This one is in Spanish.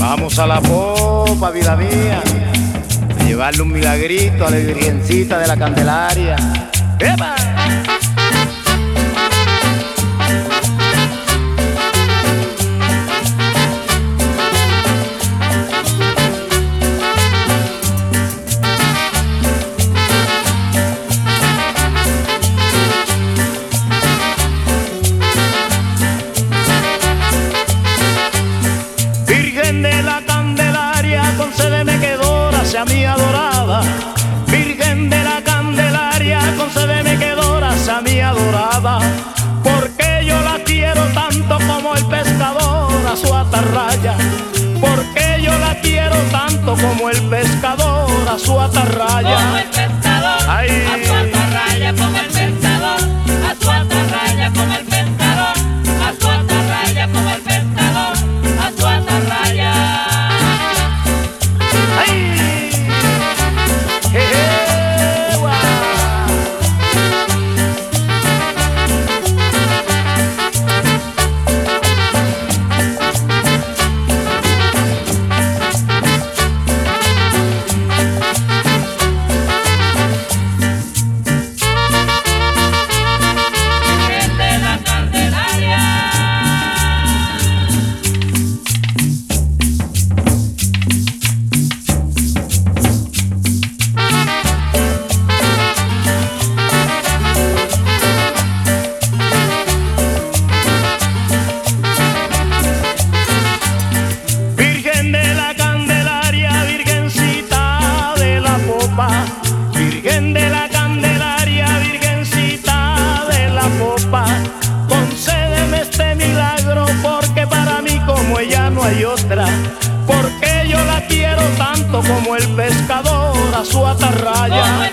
Vamos a la popa, vida mía, a llevarle un milagrito a la Virgencita de la Candelaria. ¡Epa! Virgen de la Candelaria, concédeme que Dora sea mi adorada. Virgen de la Candelaria, concédeme que Dora sea mi adorada. Porque yo la quiero tanto como el pescador a su atarraya. Porque yo la quiero tanto como el pescador a su atarraya. Como el pescador Ay. a su atarraya, como el pescador a su atarraya, como el pescador a su atarraya, como el pescador a su atarraya. ¡Ay! ¡Guau! Virgen de la Candelaria. Virgen de la Candelaria, Virgencita de la Popa. Virgen de la Candelaria, Virgencita de la Popa. Concédeme este milagro porque para mí como ella no hay otra. Porque yo la quiero tanto como el pescador a su Como atarraya. el